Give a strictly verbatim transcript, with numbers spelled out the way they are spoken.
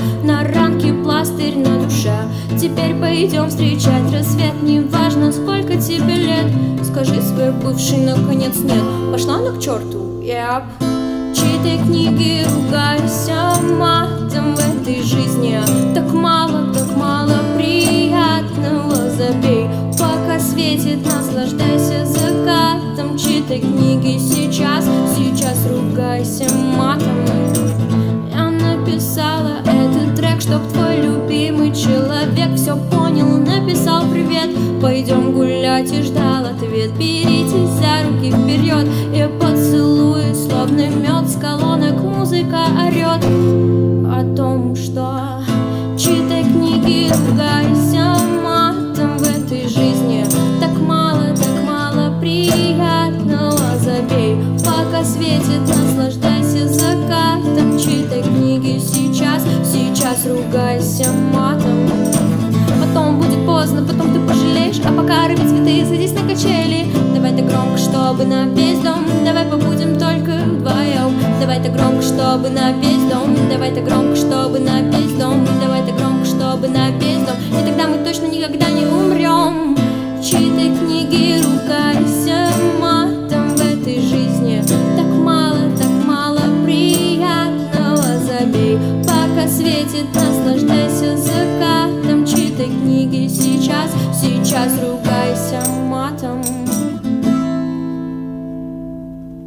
на ранке пластырь на душе. Теперь пойдем встречать рассвет, неважно, сколько тебе лет. Скажи своей бывшей, наконец, нет. Пошла она к черту, yep. Чьей-то книги ругайся матом в этой жизни. Так мало, так мало приятного. Забей, пока светит, наслаждайся закатом. Чьей-то книги сейчас, сейчас ругайся матом. Я написала этот трек, чтоб твой любимый человек все понял, написал привет. Пойдем гулять и ждал ответ. Беритесь за руки вперед и поцелуй, словно мед с колонок музыка орет о том, что читай книги, ругайся матом в этой жизни. Так мало, так мало приятного. Забей, пока светит, наслаждайся закатом. Читай книги сейчас, сейчас ругайся матом. Потом будет поздно, потом ты пожалеешь, а пока рви цветы, садись на качели. Давай так громко, чтобы на весь дом, давай побудем только вдвоем. Давай так громко, чтобы на весь дом, давай так громко, чтобы на весь дом, давай так громко, чтобы на весь дом. И тогда мы точно никогда не умрем. Читай книги, ругайся